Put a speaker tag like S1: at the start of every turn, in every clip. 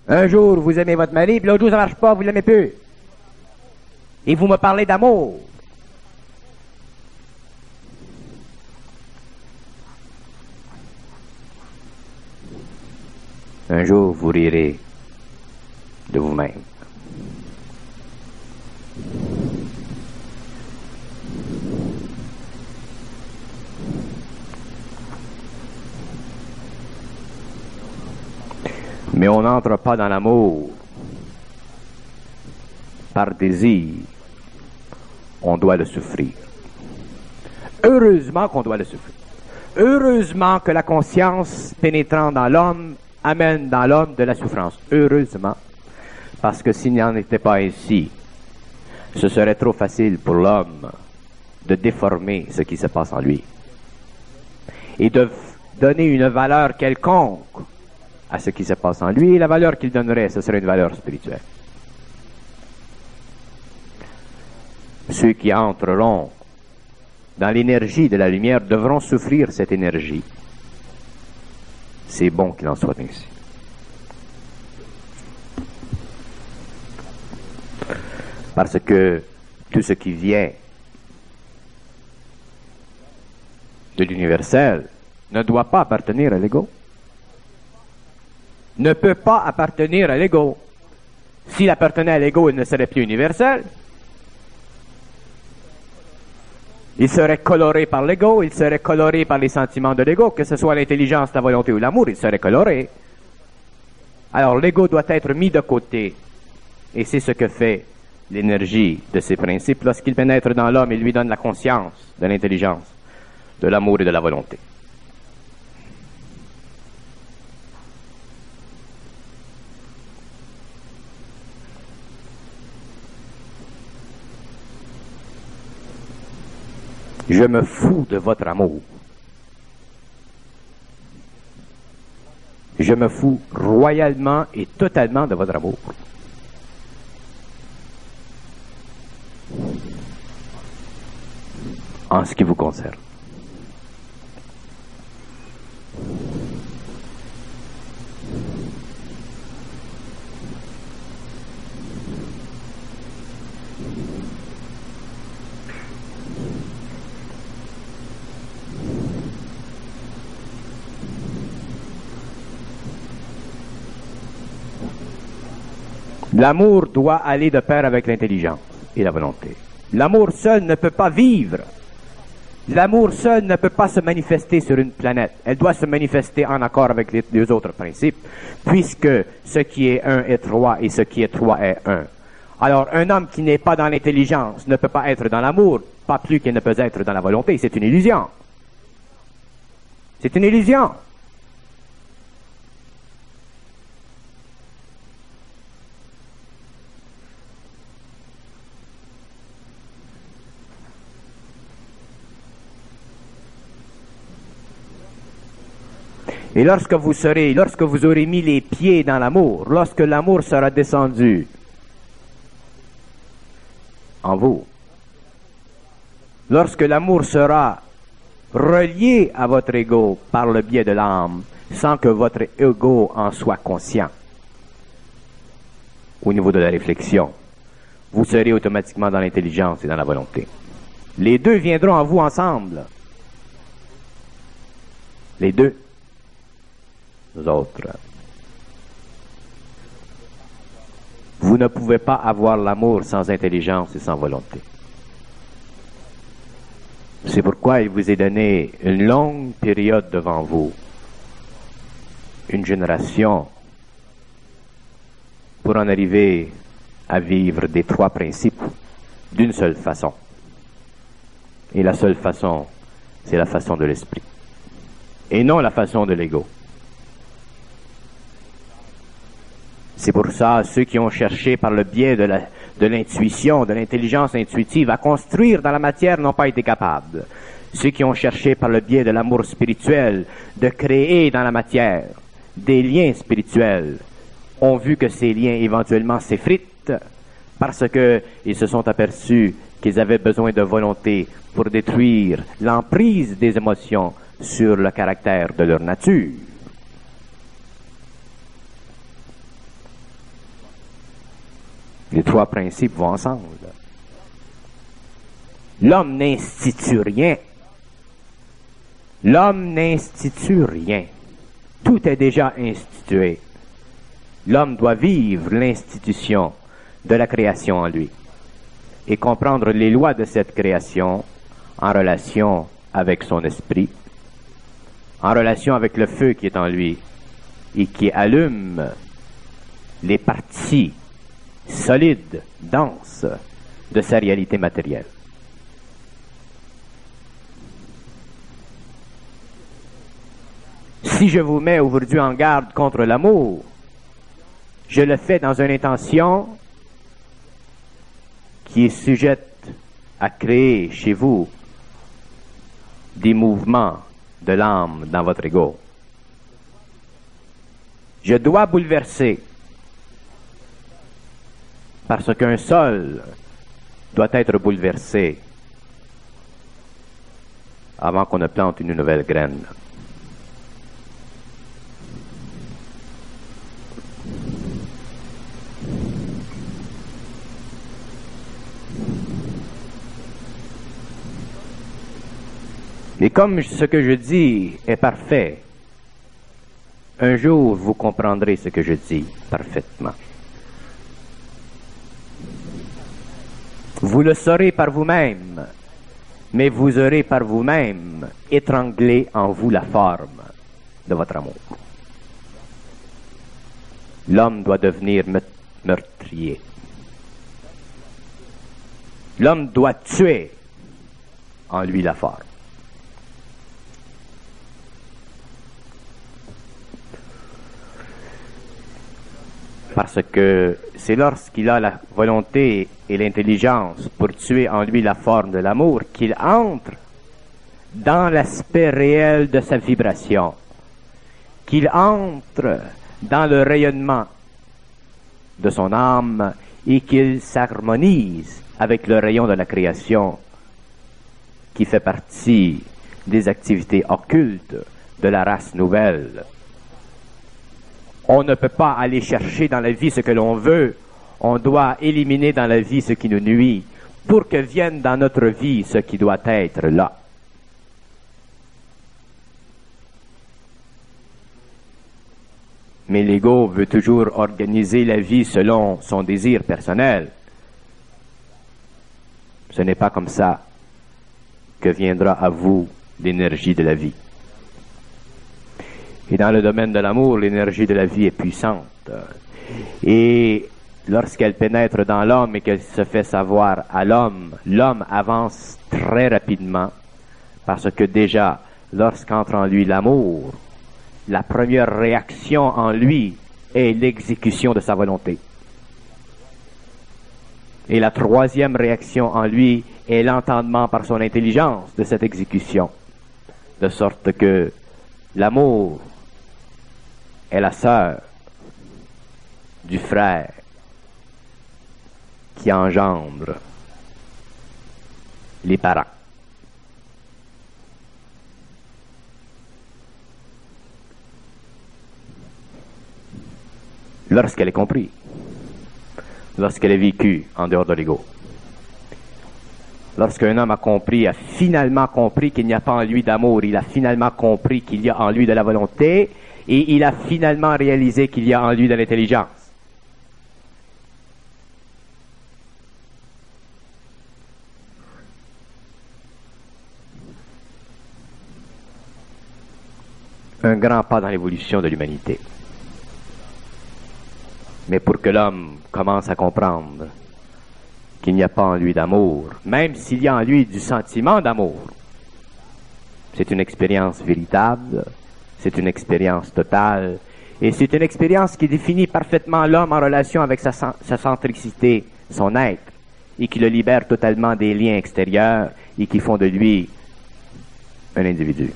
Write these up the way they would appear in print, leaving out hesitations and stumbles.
S1: Un jour, vous aimez votre mari, puis l'autre jour, ça marche pas, vous l'aimez plus. Et vous me parlez d'amour. Un jour, vous rirez de vous-même. Mais on n'entre pas dans l'amour par désir. On doit le souffrir. Heureusement qu'on doit le souffrir. Heureusement que la conscience pénétrant dans l'homme amène dans l'homme de la souffrance. Heureusement. Parce que s'il n'en était pas ainsi, ce serait trop facile pour l'homme de déformer ce qui se passe en lui. Et de donner une valeur quelconque à ce qui se passe en lui. Et la valeur qu'il donnerait, ce serait une valeur spirituelle. Ceux qui entreront dans l'énergie de la lumière devront souffrir cette énergie. C'est bon qu'il en soit ainsi. Parce que tout ce qui vient de l'universel ne doit pas appartenir à l'ego. Ne peut pas appartenir à l'ego. S'il appartenait à l'ego, il ne serait plus universel. Il serait coloré par l'ego, il serait coloré par les sentiments de l'ego, que ce soit l'intelligence, la volonté ou l'amour, il serait coloré. Alors l'ego doit être mis de côté. Et c'est ce que fait l'énergie de ces principes lorsqu'il pénètre dans l'homme et lui donne la conscience de l'intelligence, de l'amour et de la volonté. Je me fous de votre amour. Je me fous royalement et totalement de votre amour. En ce qui vous concerne. L'amour doit aller de pair avec l'intelligence et la volonté. L'amour seul ne peut pas vivre. L'amour seul ne peut pas se manifester sur une planète. Elle doit se manifester en accord avec les deux autres principes, puisque ce qui est un est trois et ce qui est trois est un. Alors, un homme qui n'est pas dans l'intelligence ne peut pas être dans l'amour, pas plus qu'il ne peut être dans la volonté. C'est une illusion. C'est une illusion. Et lorsque vous aurez mis les pieds dans l'amour, lorsque l'amour sera descendu en vous, lorsque l'amour sera relié à votre ego par le biais de l'âme, sans que votre ego en soit conscient, au niveau de la réflexion, vous serez automatiquement dans l'intelligence et dans la volonté. Les deux viendront à vous ensemble. Les deux. Nous autres. Vous ne pouvez pas avoir l'amour sans intelligence et sans volonté. C'est pourquoi il vous est donné une longue période devant vous, une génération, pour en arriver à vivre des trois principes d'une seule façon. Et la seule façon, c'est la façon de l'esprit, et non la façon de l'ego. C'est pour ça, ceux qui ont cherché par le biais de l'intuition, de l'intelligence intuitive à construire dans la matière n'ont pas été capables. Ceux qui ont cherché par le biais de l'amour spirituel de créer dans la matière des liens spirituels ont vu que ces liens éventuellement s'effritent parce qu'ils se sont aperçus qu'ils avaient besoin de volonté pour détruire l'emprise des émotions sur le caractère de leur nature. Les trois principes vont ensemble. L'homme n'institue rien. L'homme n'institue rien. Tout est déjà institué. L'homme doit vivre l'institution de la création en lui et comprendre les lois de cette création en relation avec son esprit, en relation avec le feu qui est en lui et qui allume les parties solides, denses de sa réalité matérielle. Si je vous mets aujourd'hui en garde contre l'amour, je le fais dans une intention qui est sujette à créer chez vous des mouvements de l'âme dans votre ego. Je dois bouleverser parce qu'un sol doit être bouleversé avant qu'on ne plante une nouvelle graine. Et comme ce que je dis est parfait, un jour vous comprendrez ce que je dis parfaitement. Vous le saurez par vous-même, mais vous aurez par vous-même étranglé en vous la forme de votre amour. L'homme doit devenir meurtrier. L'homme doit tuer en lui la forme. Parce que c'est lorsqu'il a la volonté et l'intelligence pour tuer en lui la forme de l'amour qu'il entre dans l'aspect réel de sa vibration, qu'il entre dans le rayonnement de son âme et qu'il s'harmonise avec le rayon de la création qui fait partie des activités occultes de la race nouvelle. On ne peut pas aller chercher dans la vie ce que l'on veut. On doit éliminer dans la vie ce qui nous nuit pour que vienne dans notre vie ce qui doit être là. Mais l'ego veut toujours organiser la vie selon son désir personnel. Ce n'est pas comme ça que viendra à vous l'énergie de la vie. Et dans le domaine de l'amour, l'énergie de la vie est puissante. Et lorsqu'elle pénètre dans l'homme et qu'elle se fait savoir à l'homme, l'homme avance très rapidement parce que déjà, lorsqu'entre en lui l'amour, la première réaction en lui est l'exécution de sa volonté. Et la troisième réaction en lui est l'entendement par son intelligence de cette exécution. De sorte que l'amour est la sœur du frère qui engendre les parents. Lorsqu'elle est comprise, lorsqu'elle est vécue en dehors de l'ego, lorsqu'un homme a finalement compris qu'il n'y a pas en lui d'amour, il a finalement compris qu'il y a en lui de la volonté, et il a finalement réalisé qu'il y a en lui de l'intelligence. Un grand pas dans l'évolution de l'humanité. Mais pour que l'homme commence à comprendre qu'il n'y a pas en lui d'amour, même s'il y a en lui du sentiment d'amour, c'est une expérience véritable, c'est une expérience totale, et c'est une expérience qui définit parfaitement l'homme en relation avec sa centricité, son être, et qui le libère totalement des liens extérieurs et qui font de lui un individu.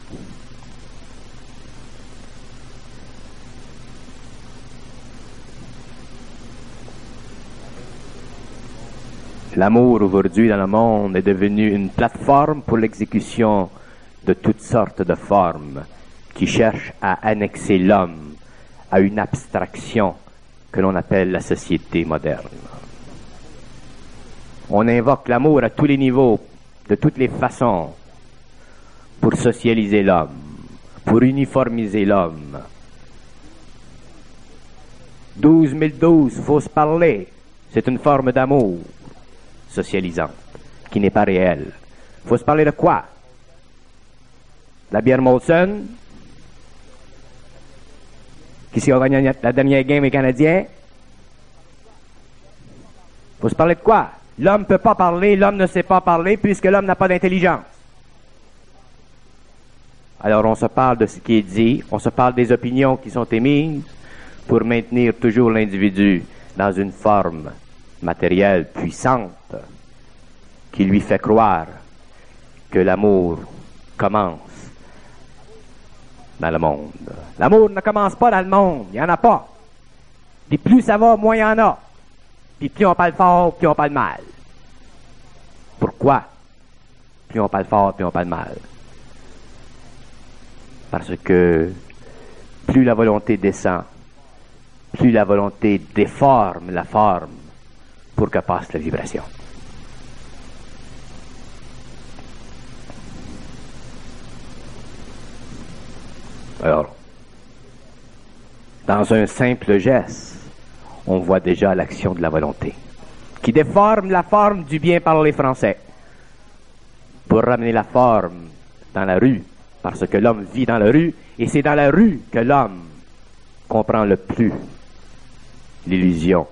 S1: L'amour aujourd'hui dans le monde est devenu une plateforme pour l'exécution de toutes sortes de formes qui cherchent à annexer l'homme à une abstraction que l'on appelle la société moderne. On invoque l'amour à tous les niveaux, de toutes les façons, pour socialiser l'homme, pour uniformiser l'homme. 12 faut se parler. C'est une forme d'amour socialisante, qui n'est pas réelle. Faut se parler de quoi? La bière Molson? Qui a gagné la dernière game, les Canadiens? Faut se parler de quoi? L'homme ne peut pas parler, l'homme ne sait pas parler, puisque l'homme n'a pas d'intelligence. Alors on se parle de ce qui est dit, on se parle des opinions qui sont émises, pour maintenir toujours l'individu dans une forme matérielle puissante, qui lui fait croire que l'amour commence dans le monde. L'amour ne commence pas dans le monde, il n'y en a pas. Puis plus ça va, moins il y en a. Puis plus on parle fort, plus on parle mal. Pourquoi? Plus on parle fort, plus on parle mal. Parce que plus la volonté descend, plus la volonté déforme la forme pour que passe la vibration. Alors, dans un simple geste, on voit déjà l'action de la volonté, qui déforme la forme du bien parler français, pour ramener la forme dans la rue, parce que l'homme vit dans la rue, et c'est dans la rue que l'homme comprend le plus l'illusion.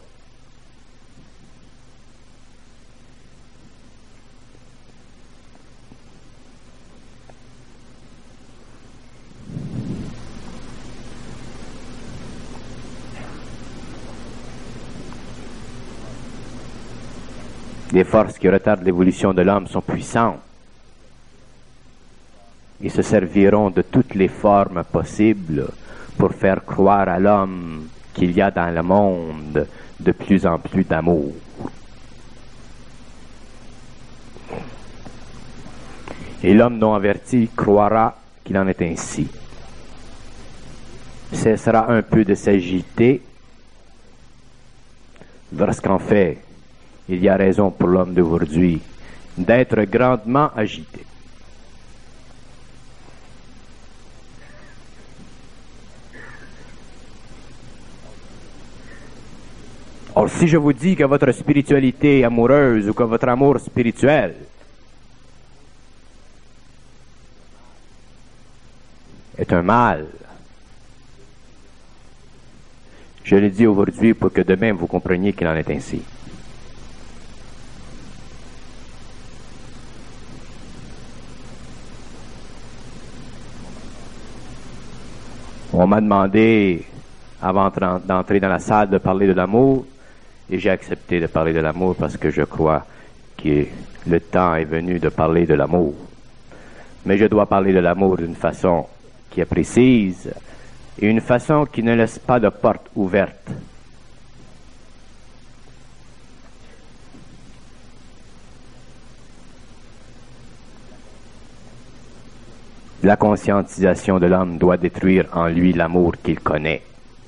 S1: Les forces qui retardent l'évolution de l'homme sont puissantes. Ils se serviront de toutes les formes possibles pour faire croire à l'homme qu'il y a dans le monde de plus en plus d'amour. Et l'homme non averti croira qu'il en est ainsi. Cessera un peu de s'agiter, lorsqu'en fait, il y a raison pour l'homme d'aujourd'hui d'être grandement agité. Or, si je vous dis que votre spiritualité amoureuse ou que votre amour spirituel est un mal, je le dis aujourd'hui pour que demain vous compreniez qu'il en est ainsi. On m'a demandé, avant d'entrer dans la salle, de parler de l'amour, et j'ai accepté de parler de l'amour parce que je crois que le temps est venu de parler de l'amour. Mais je dois parler de l'amour d'une façon qui est précise et une façon qui ne laisse pas de porte ouverte. La conscientisation de l'homme doit détruire en lui l'amour qu'il connaît.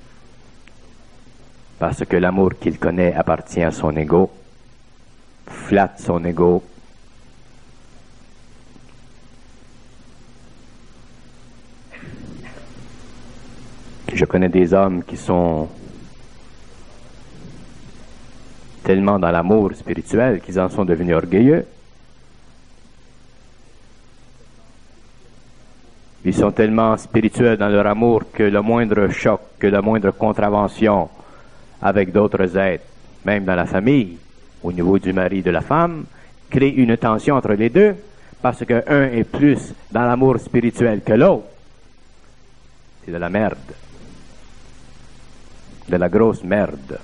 S1: Parce que l'amour qu'il connaît appartient à son ego, flatte son ego. Je connais des hommes qui sont tellement dans l'amour spirituel qu'ils en sont devenus orgueilleux. Ils sont tellement spirituels dans leur amour que le moindre choc, que la moindre contravention avec d'autres êtres, même dans la famille, au niveau du mari et de la femme, crée une tension entre les deux, parce qu'un est plus dans l'amour spirituel que l'autre. C'est de la merde. De la grosse merde.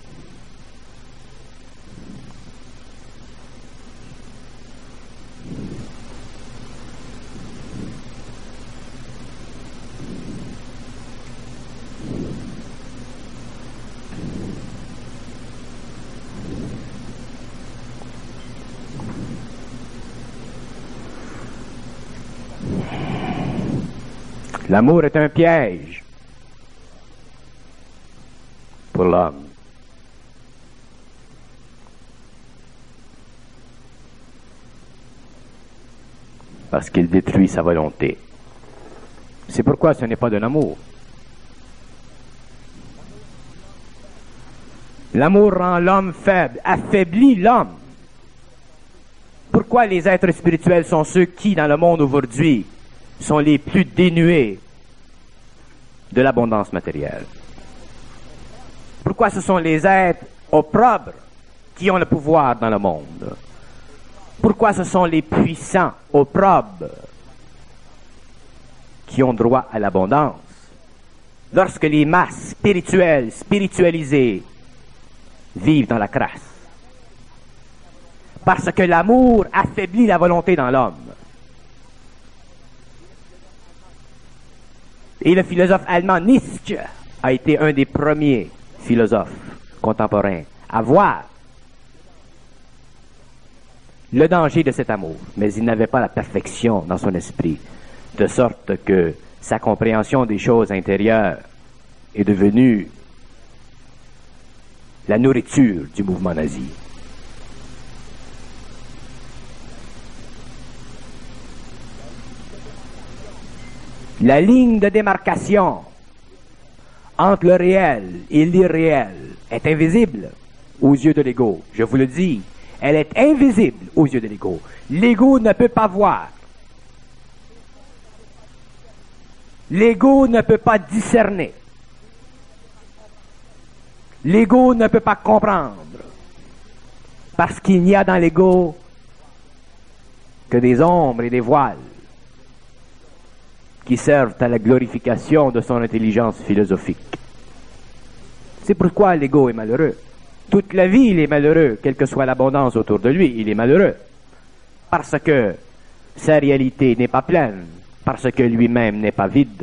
S1: L'amour est un piège pour l'homme. parce qu'il détruit sa volonté. C'est pourquoi ce n'est pas de l'amour. L'amour rend l'homme faible, affaiblit l'homme. Pourquoi les êtres spirituels sont ceux qui, dans le monde aujourd'hui, sont les plus dénués de l'abondance matérielle? Pourquoi ce sont les êtres opprobres qui ont le pouvoir dans le monde? Pourquoi ce sont les puissants opprobres qui ont droit à l'abondance? Lorsque les masses spirituelles, spiritualisées, vivent dans la crasse. Parce que l'amour affaiblit la volonté dans l'homme. Et le philosophe allemand Nietzsche a été un des premiers philosophes contemporains à voir le danger de cet amour. Mais il n'avait pas la perfection dans son esprit, de sorte que sa compréhension des choses intérieures est devenue la nourriture du mouvement nazi. La ligne de démarcation entre le réel et l'irréel est invisible aux yeux de l'ego. Je vous le dis, elle est invisible aux yeux de l'ego. L'ego ne peut pas voir. L'ego ne peut pas discerner. L'ego ne peut pas comprendre. Parce qu'il n'y a dans l'ego que des ombres et des voiles qui servent à la glorification de son intelligence philosophique. C'est pourquoi l'ego est malheureux. Toute la vie, il est malheureux, quelle que soit l'abondance autour de lui, il est malheureux. Parce que sa réalité n'est pas pleine, parce que lui-même n'est pas vide.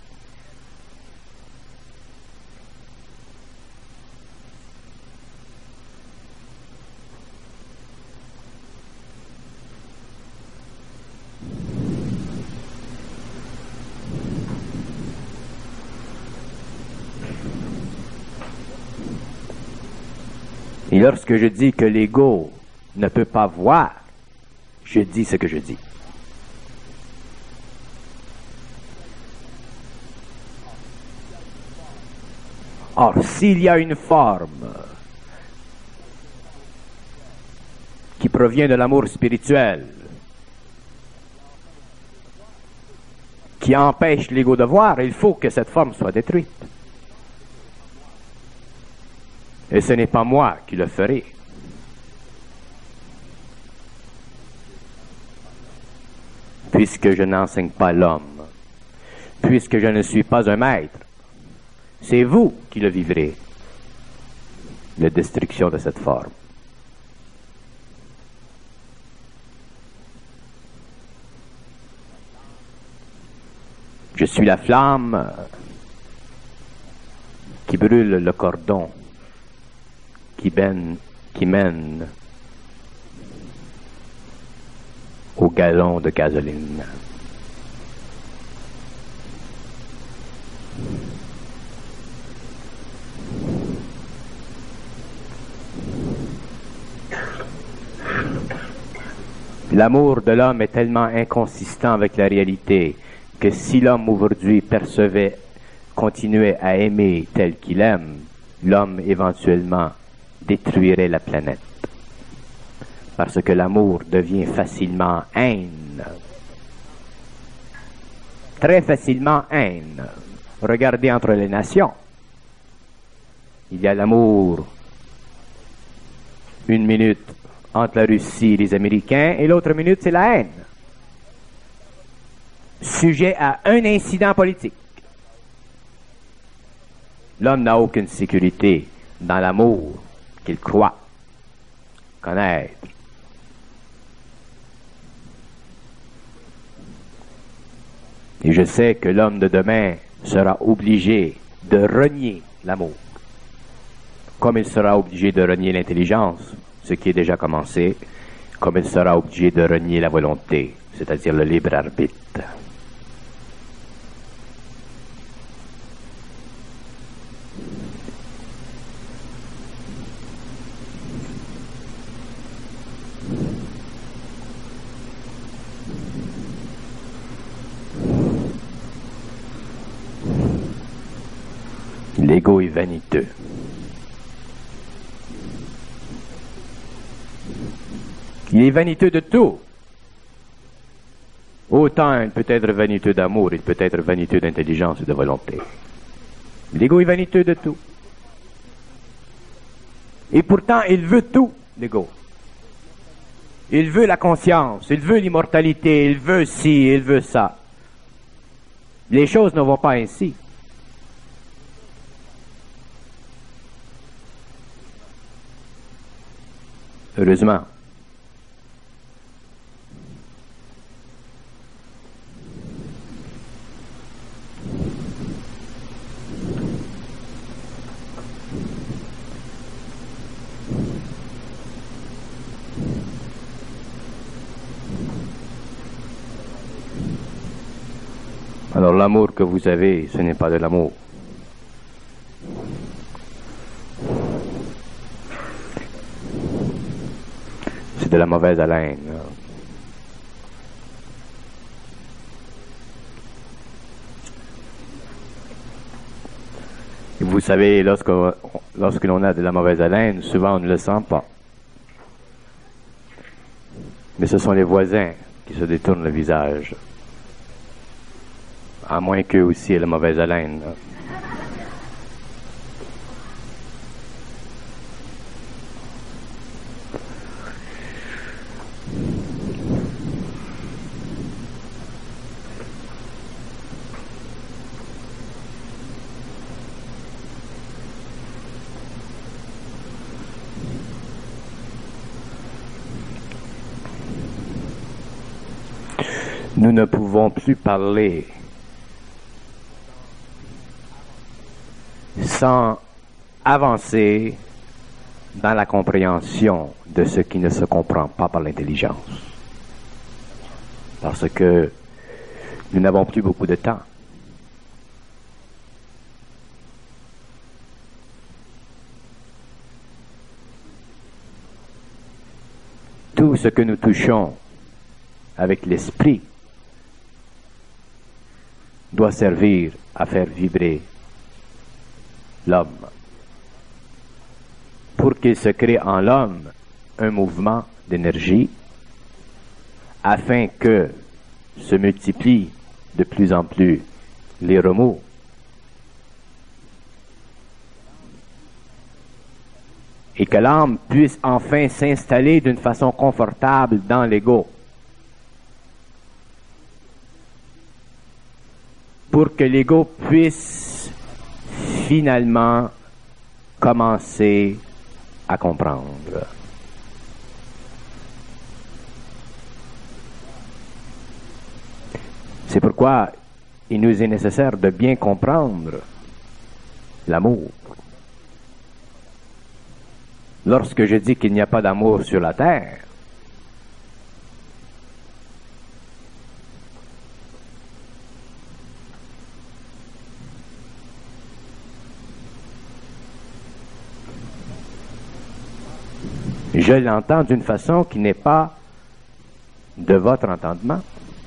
S1: Et lorsque je dis que l'ego ne peut pas voir, je dis ce que je dis. Or, s'il y a une forme qui provient de l'amour spirituel, qui empêche l'ego de voir, il faut que cette forme soit détruite. Et ce n'est pas moi qui le ferai. Puisque je n'enseigne pas l'homme, puisque je ne suis pas un maître, c'est vous qui le vivrez, la destruction de cette forme. Je suis la flamme qui brûle le cordon, qui mène au galon de gasoline. L'amour de l'homme est tellement inconsistant avec la réalité que si l'homme aujourd'hui continuait à aimer tel qu'il aime, l'homme éventuellement détruirait la planète. Parce que l'amour devient facilement haine. Très facilement haine. Regardez entre les nations. Il y a l'amour. Une minute entre la Russie et les Américains et l'autre minute c'est la haine. Sujet à un incident politique. L'homme n'a aucune sécurité dans l'amour qu'il croit connaître. Et je sais que l'homme de demain sera obligé de renier l'amour, comme il sera obligé de renier l'intelligence, ce qui est déjà commencé, comme il sera obligé de renier la volonté, c'est-à-dire le libre arbitre. L'ego est vaniteux. Il est vaniteux de tout. Autant il peut être vaniteux d'amour, il peut être vaniteux d'intelligence et de volonté. L'ego est vaniteux de tout. Et pourtant, il veut tout, l'ego. Il veut la conscience, il veut l'immortalité, il veut ci, il veut ça. Les choses ne vont pas ainsi. Heureusement. Alors l'amour que vous avez, ce n'est pas de l'amour. C'est de la mauvaise haleine. Et vous savez, lorsque l'on a de la mauvaise haleine, souvent on ne le sent pas. Mais ce sont les voisins qui se détournent le visage. À moins qu'eux aussi aient la mauvaise haleine. Nous ne pouvons plus parler sans avancer dans la compréhension de ce qui ne se comprend pas par l'intelligence. Parce que nous n'avons plus beaucoup de temps. Tout ce que nous touchons avec l'esprit doit servir à faire vibrer l'homme, pour qu'il se crée en l'homme un mouvement d'énergie, afin que se multiplient de plus en plus les remous. Et que l'âme puisse enfin s'installer d'une façon confortable dans l'ego. Pour que l'ego puisse finalement commencer à comprendre. C'est pourquoi il nous est nécessaire de bien comprendre l'amour. Lorsque je dis qu'il n'y a pas d'amour sur la terre, je l'entends d'une façon qui n'est pas de votre entendement.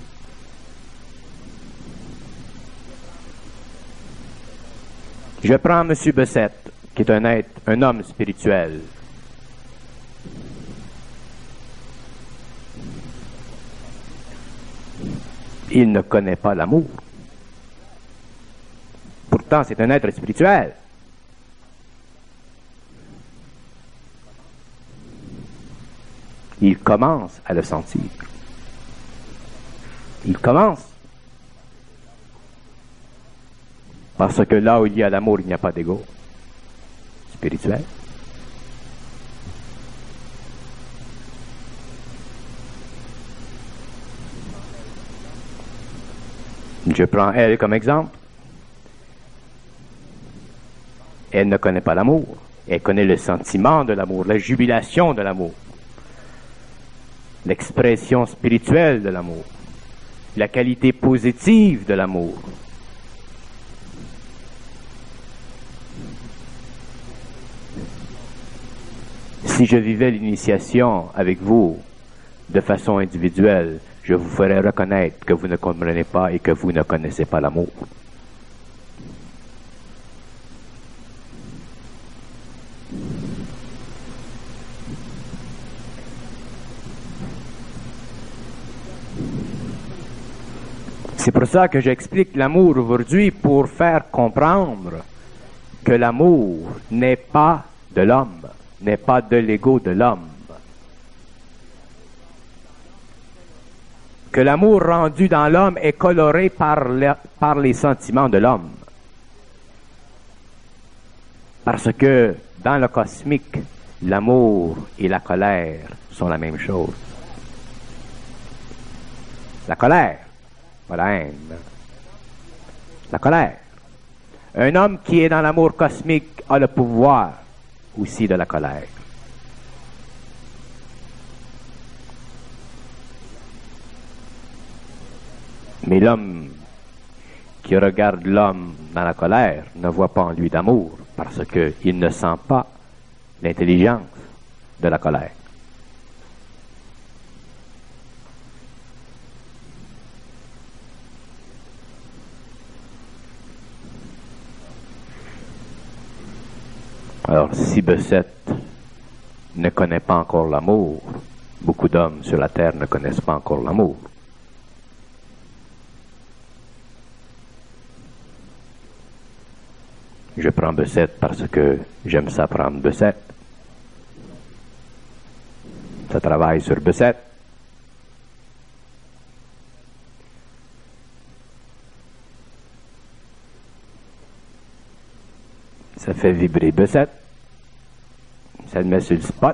S1: Je prends M. Bessette, qui est un homme spirituel. Il ne connaît pas l'amour. Pourtant, c'est un être spirituel. Il commence à le sentir. Il commence. Parce que là où il y a l'amour, il n'y a pas d'ego spirituel. Je prends elle comme exemple. Elle ne connaît pas l'amour. Elle connaît le sentiment de l'amour, la jubilation de l'amour, l'expression spirituelle de l'amour, la qualité positive de l'amour. Si je vivais l'initiation avec vous de façon individuelle, je vous ferais reconnaître que vous ne comprenez pas et que vous ne connaissez pas l'amour. C'est pour ça que j'explique l'amour aujourd'hui, pour faire comprendre que l'amour n'est pas de l'homme, n'est pas de l'ego de l'homme. Que l'amour rendu dans l'homme est coloré par les sentiments de l'homme. Parce que dans le cosmique, l'amour et la colère sont la même chose. La colère, pas la haine. La colère. Un homme qui est dans l'amour cosmique a le pouvoir aussi de la colère. Mais l'homme qui regarde l'homme dans la colère ne voit pas en lui d'amour, parce qu'il ne sent pas l'intelligence de la colère. Alors, si Bessette ne connaît pas encore l'amour, beaucoup d'hommes sur la terre ne connaissent pas encore l'amour. Je prends Bessette parce que j'aime ça prendre Bessette. Ça travaille sur Bessette. Ça fait vibrer Bessette. Ça le met sur le spot.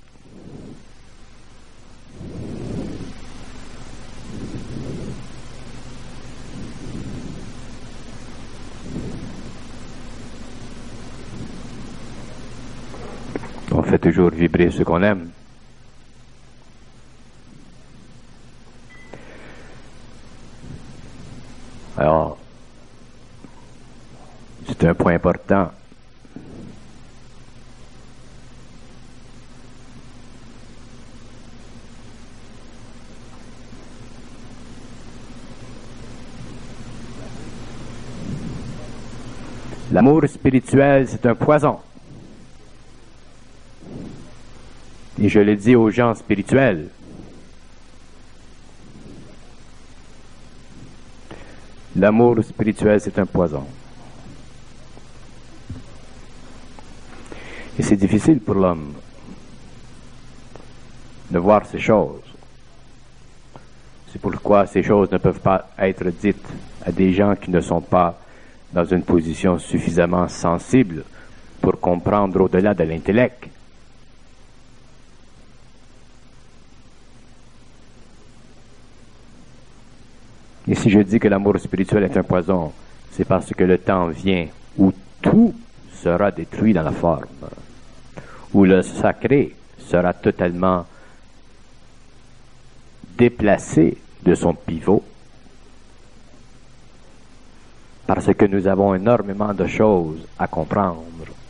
S1: On fait toujours vibrer ce qu'on aime. Alors, c'est un point important. L'amour spirituel, c'est un poison. Et je le dis aux gens spirituels. L'amour spirituel, c'est un poison. Et c'est difficile pour l'homme de voir ces choses. C'est pourquoi ces choses ne peuvent pas être dites à des gens qui ne sont pas dans une position suffisamment sensible pour comprendre au-delà de l'intellect. Et si je dis que l'amour spirituel est un poison, c'est parce que le temps vient où tout sera détruit dans la forme, où le sacré sera totalement déplacé de son pivot, parce que nous avons énormément de choses à comprendre.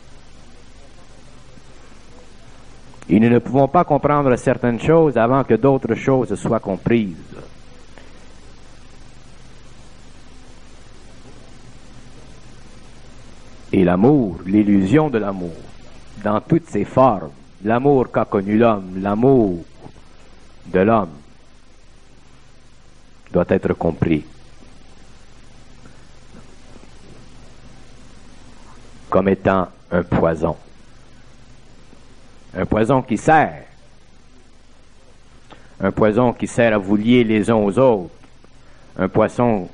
S1: Et nous ne pouvons pas comprendre certaines choses avant que d'autres choses soient comprises. Et l'amour, l'illusion de l'amour, dans toutes ses formes, l'amour qu'a connu l'homme, l'amour de l'homme, doit être compris comme étant un poison. Un poison qui sert. Un poison qui sert à vous lier les uns aux autres. Un poisson.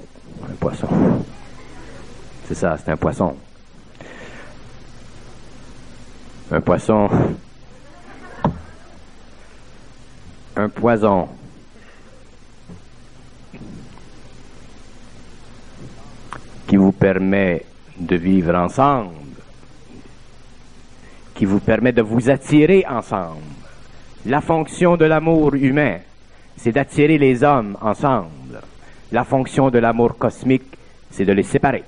S1: C'est ça, c'est un poisson. Un poisson, un poison qui vous permet de vivre ensemble, qui vous permet de vous attirer ensemble. La fonction de l'amour humain, c'est d'attirer les hommes ensemble. La fonction de l'amour cosmique, c'est de les séparer.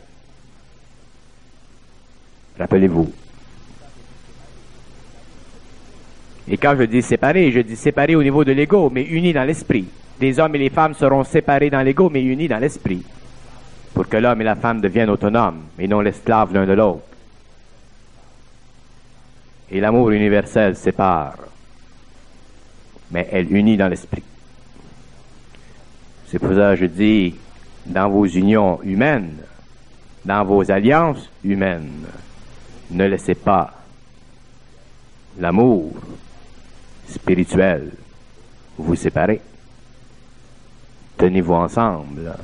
S1: Rappelez-vous. Et quand je dis séparés au niveau de l'ego, mais unis dans l'esprit. Les hommes et les femmes seront séparés dans l'ego, mais unis dans l'esprit. Pour que l'homme et la femme deviennent autonomes, et non l'esclave l'un de l'autre. Et l'amour universel sépare, mais elle unit dans l'esprit. C'est pour ça que je dis, dans vos unions humaines, dans vos alliances humaines. Ne laissez pas l'amour spirituel vous séparer. Tenez-vous ensemble.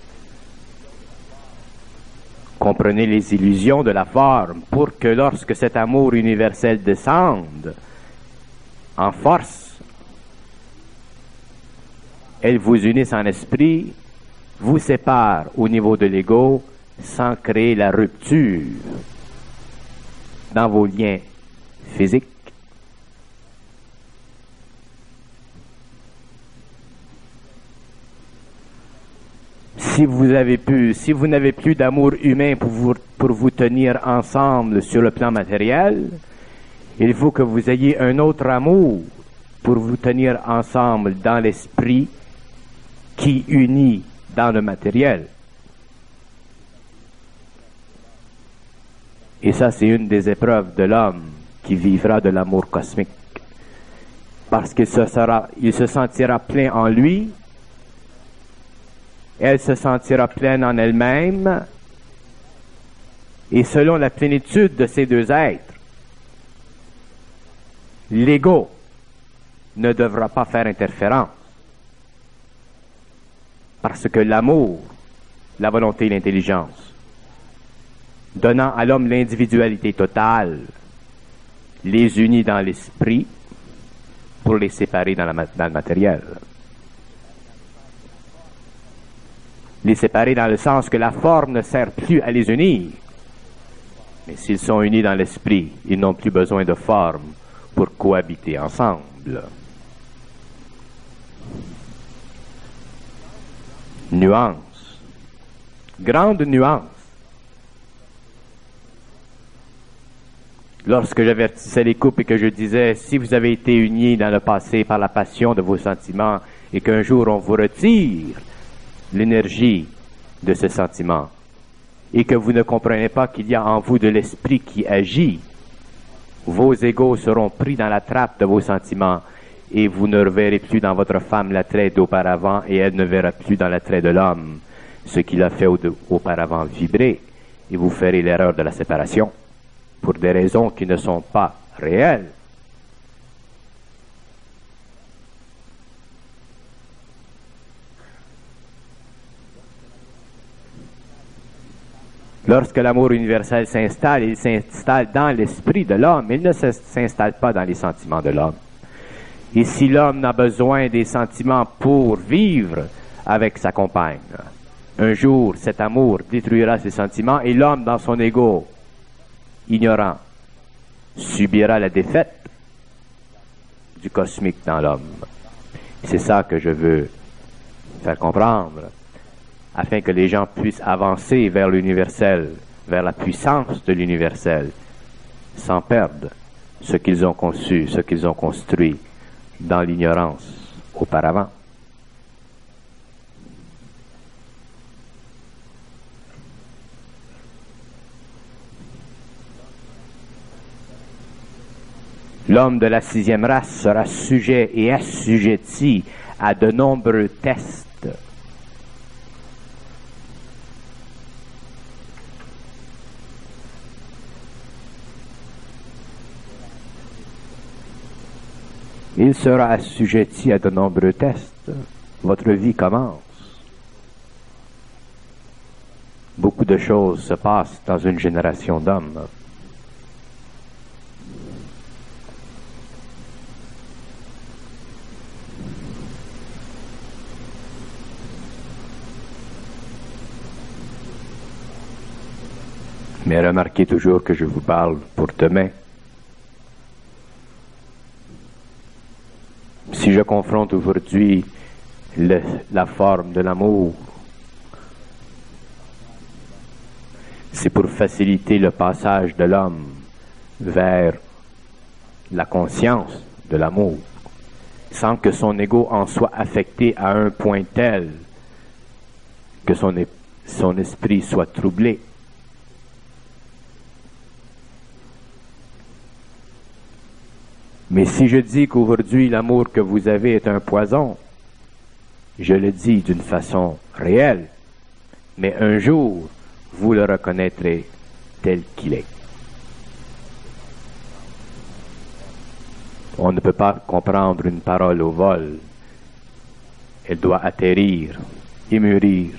S1: Comprenez les illusions de la forme pour que lorsque cet amour universel descende en force, elle vous unisse en esprit, vous sépare au niveau de l'ego sans créer la rupture dans vos liens physiques. Si vous n'avez plus d'amour humain pour vous tenir ensemble sur le plan matériel, il faut que vous ayez un autre amour pour vous tenir ensemble dans l'esprit qui unit dans le matériel. Et ça, c'est une des épreuves de l'homme qui vivra de l'amour cosmique. Parce qu'il se sentira plein en lui, elle se sentira pleine en elle-même, et selon la plénitude de ces deux êtres, l'ego ne devra pas faire interférence. Parce que l'amour, la volonté et l'intelligence, donnant à l'homme l'individualité totale, les unit dans l'esprit pour les séparer dans le matériel. Les séparer dans le sens que la forme ne sert plus à les unir. Mais s'ils sont unis dans l'esprit, ils n'ont plus besoin de forme pour cohabiter ensemble. Nuance. Grande nuance. Lorsque j'avertissais les couples et que je disais, si vous avez été unis dans le passé par la passion de vos sentiments et qu'un jour on vous retire l'énergie de ce sentiment et que vous ne comprenez pas qu'il y a en vous de l'esprit qui agit, vos égos seront pris dans la trappe de vos sentiments et vous ne reverrez plus dans votre femme l'attrait d'auparavant et elle ne verra plus dans l'attrait de l'homme ce qu'il a fait auparavant vibrer et vous ferez l'erreur de la séparation pour des raisons qui ne sont pas réelles. Lorsque l'amour universel s'installe, il s'installe dans l'esprit de l'homme, il ne s'installe pas dans les sentiments de l'homme. Et si l'homme a besoin des sentiments pour vivre avec sa compagne, un jour cet amour détruira ses sentiments et l'homme dans son ego, ignorant, subira la défaite du cosmique dans l'homme. C'est ça que je veux faire comprendre, afin que les gens puissent avancer vers l'universel, vers la puissance de l'universel, sans perdre ce qu'ils ont conçu, ce qu'ils ont construit dans l'ignorance auparavant. L'homme de la 6e race sera sujet et assujetti à de nombreux tests. Il sera assujetti à de nombreux tests. Votre vie commence. Beaucoup de choses se passent dans une génération d'hommes. Mais remarquez toujours que je vous parle pour demain. Si je confronte aujourd'hui la forme de l'amour, c'est pour faciliter le passage de l'homme vers la conscience de l'amour, sans que son ego en soit affecté à un point tel que son esprit soit troublé. Mais si je dis qu'aujourd'hui l'amour que vous avez est un poison, je le dis d'une façon réelle, mais un jour, vous le reconnaîtrez tel qu'il est. On ne peut pas comprendre une parole au vol. Elle doit atterrir et mûrir.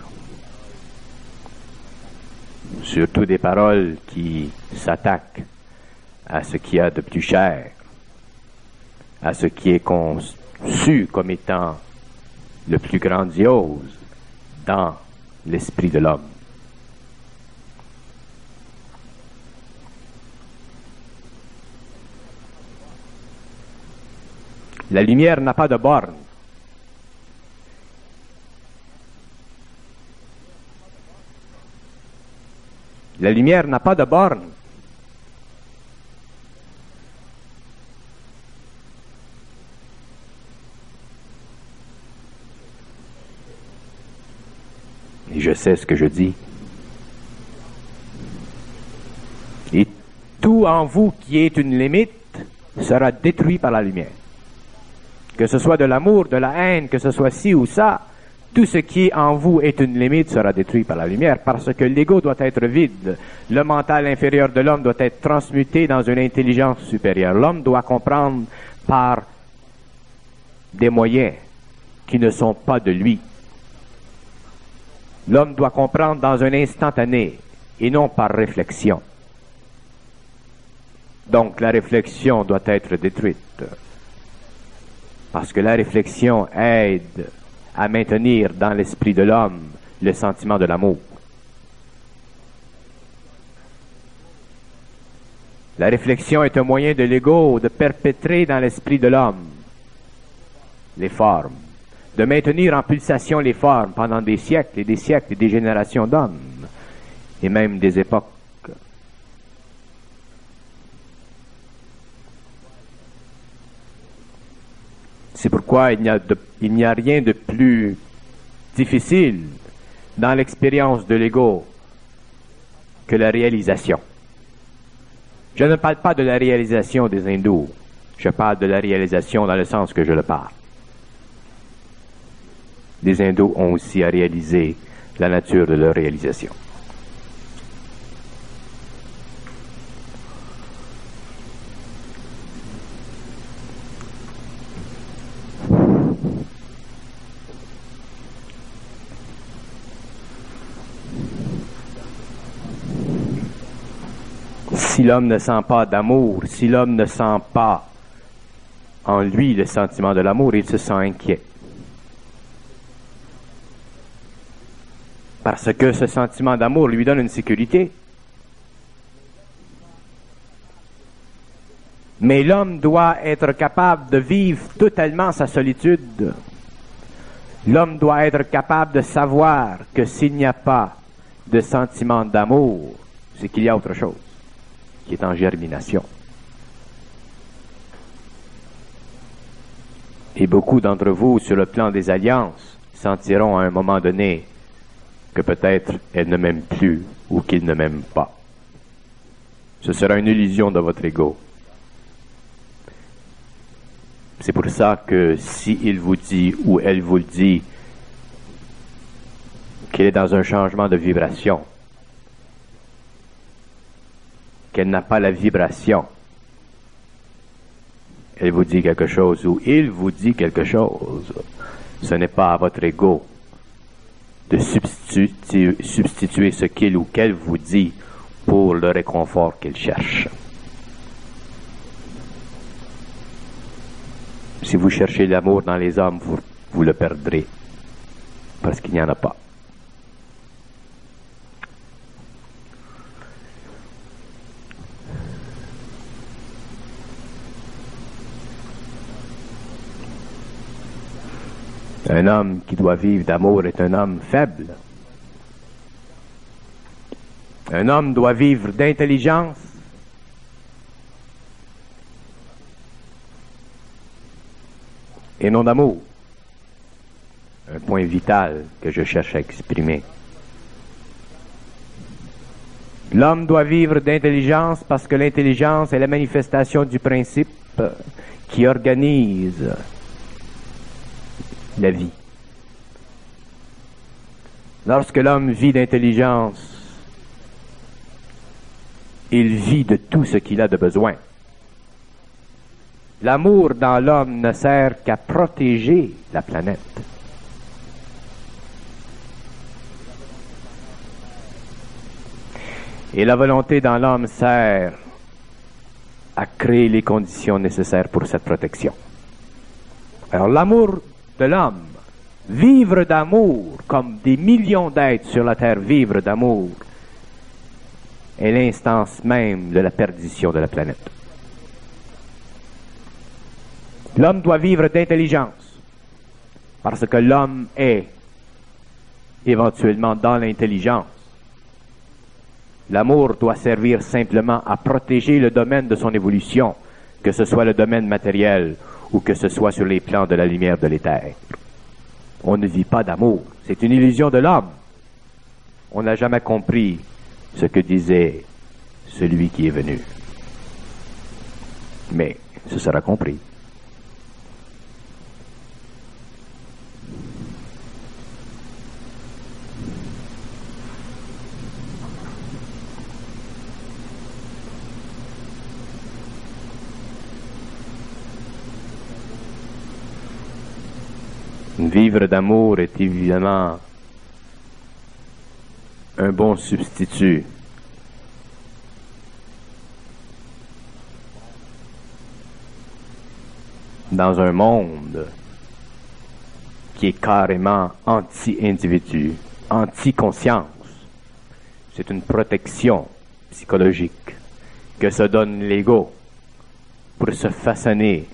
S1: Surtout des paroles qui s'attaquent à ce qu'il y a de plus cher, à ce qui est conçu comme étant le plus grandiose dans l'esprit de l'homme. La lumière n'a pas de borne. La lumière n'a pas de borne. Et je sais ce que je dis. Et tout en vous qui est une limite sera détruit par la lumière. Que ce soit de l'amour, de la haine, que ce soit ci ou ça, tout ce qui en vous est une limite sera détruit par la lumière, parce que l'ego doit être vide. Le mental inférieur de l'homme doit être transmuté dans une intelligence supérieure. L'homme doit comprendre par des moyens qui ne sont pas de lui. L'homme doit comprendre dans un instantané et non par réflexion. Donc la réflexion doit être détruite. Parce que la réflexion aide à maintenir dans l'esprit de l'homme le sentiment de l'amour. La réflexion est un moyen de l'ego de perpétrer dans l'esprit de l'homme les formes, de maintenir en pulsation les formes pendant des siècles et des générations d'hommes, et même des époques. C'est pourquoi il n'y a rien de plus difficile dans l'expérience de l'ego que la réalisation. Je ne parle pas de la réalisation des hindous, je parle de la réalisation dans le sens que je le parle. Les hindous ont aussi à réaliser la nature de leur réalisation. Si l'homme ne sent pas d'amour, si l'homme ne sent pas en lui le sentiment de l'amour, il se sent inquiet. Parce que ce sentiment d'amour lui donne une sécurité. Mais l'homme doit être capable de vivre totalement sa solitude. L'homme doit être capable de savoir que s'il n'y a pas de sentiment d'amour, c'est qu'il y a autre chose qui est en germination. Et beaucoup d'entre vous, sur le plan des alliances, sentiront à un moment donné que peut-être elles ne m'aiment plus ou qu'ils ne m'aiment pas. Ce sera une illusion de votre ego. C'est pour ça que si il vous dit ou elle vous le dit qu'elle est dans un changement de vibration, qu'elle n'a pas la vibration, elle vous dit quelque chose ou il vous dit quelque chose, ce n'est pas à votre ego de substituer ce qu'il ou qu'elle vous dit pour le réconfort qu'il cherche. Si vous cherchez l'amour dans les hommes, vous le perdrez, parce qu'il n'y en a pas. Un homme qui doit vivre d'amour est un homme faible. Un homme doit vivre d'intelligence. Et non d'amour. Un point vital que je cherche à exprimer. L'homme doit vivre d'intelligence parce que l'intelligence est la manifestation du principe qui organise la vie. Lorsque l'homme vit d'intelligence, il vit de tout ce qu'il a de besoin. L'amour dans l'homme ne sert qu'à protéger la planète. Et la volonté dans l'homme sert à créer les conditions nécessaires pour cette protection. Alors l'amour de l'homme, vivre d'amour, comme des millions d'êtres sur la terre vivre d'amour, est l'instance même de la perdition de la planète. L'homme doit vivre d'intelligence, parce que l'homme est éventuellement dans l'intelligence. L'amour doit servir simplement à protéger le domaine de son évolution, que ce soit le domaine matériel ou que ce soit sur les plans de la lumière de l'éther. On ne vit pas d'amour, c'est une illusion de l'homme. On n'a jamais compris ce que disait celui qui est venu. Mais ce sera compris. Vivre d'amour est évidemment un bon substitut. Dans un monde qui est carrément anti-individu, anti-conscience, c'est une protection psychologique que se donne l'ego pour se façonner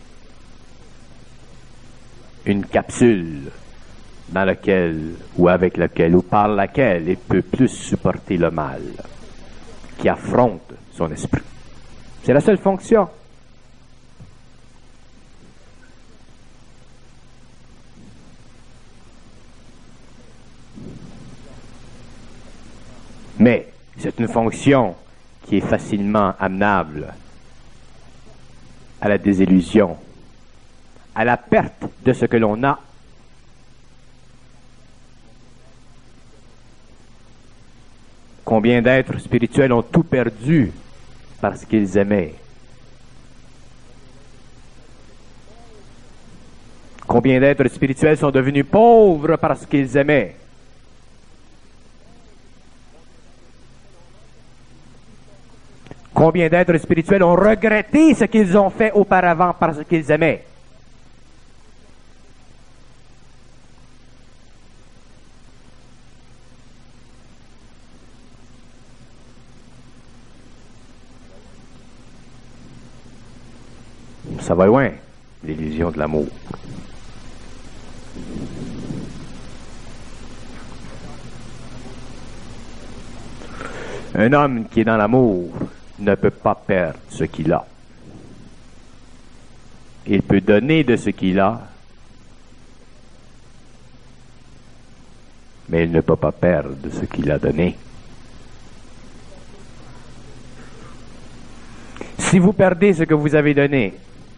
S1: une capsule dans laquelle, ou avec laquelle, ou par laquelle il peut plus supporter le mal qui affronte son esprit. C'est la seule fonction. Mais c'est une fonction qui est facilement amenable à la désillusion, à la perte de ce que l'on a. Combien d'êtres spirituels ont tout perdu parce qu'ils aimaient? Combien d'êtres spirituels sont devenus pauvres parce qu'ils aimaient? Combien d'êtres spirituels ont regretté ce qu'ils ont fait auparavant parce qu'ils aimaient? Ça va loin, l'illusion de l'amour. Un homme qui est dans l'amour ne peut pas perdre ce qu'il a. Il peut donner de ce qu'il a, mais il ne peut pas perdre de ce qu'il a donné. Si vous perdez ce que vous avez donné,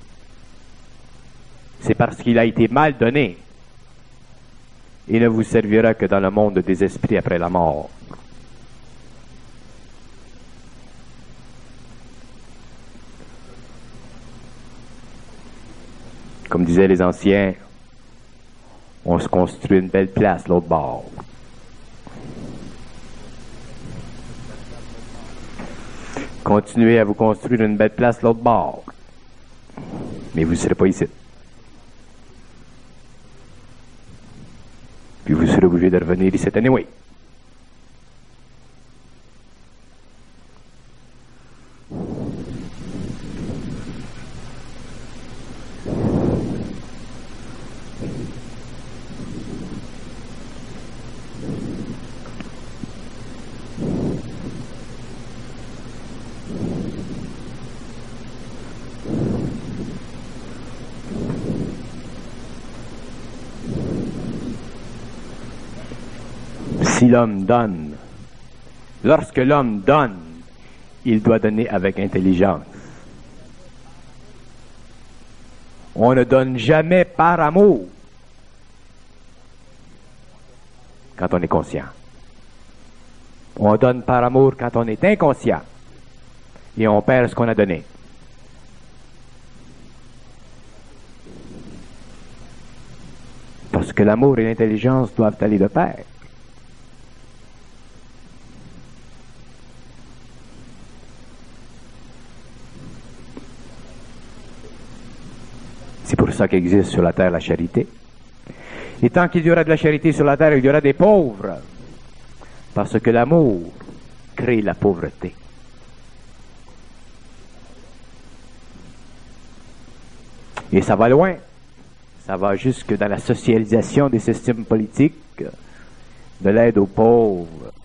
S1: c'est parce qu'il a été mal donné. Il ne vous servira que dans le monde des esprits après la mort. Comme disaient les anciens, on se construit une belle place l'autre bord. Continuez à vous construire une belle place l'autre bord. Mais vous ne serez pas ici. Puis vous serez obligé de revenir ici anyway. Si l'homme donne, lorsque l'homme donne, il doit donner avec intelligence. On ne donne jamais par amour quand on est conscient. On donne par amour quand on est inconscient et on perd ce qu'on a donné. Parce que l'amour et l'intelligence doivent aller de pair. C'est pour ça qu'existe sur la terre la charité. Et tant qu'il y aura de la charité sur la terre, il y aura des pauvres. Parce que l'amour crée la pauvreté. Et ça va loin. Ça va jusque dans la socialisation des systèmes politiques, de l'aide aux pauvres,